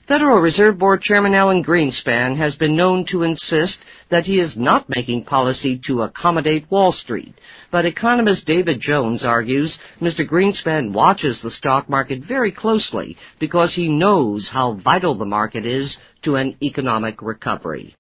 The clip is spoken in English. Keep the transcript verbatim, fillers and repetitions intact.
Federal Reserve Board Chairman Alan Greenspan has been known to insist that he is not making policy to accommodate Wall Street. But economist David Jones argues Mister Greenspan watches the stock market very closely because he knows how vital the market is to an economic recovery.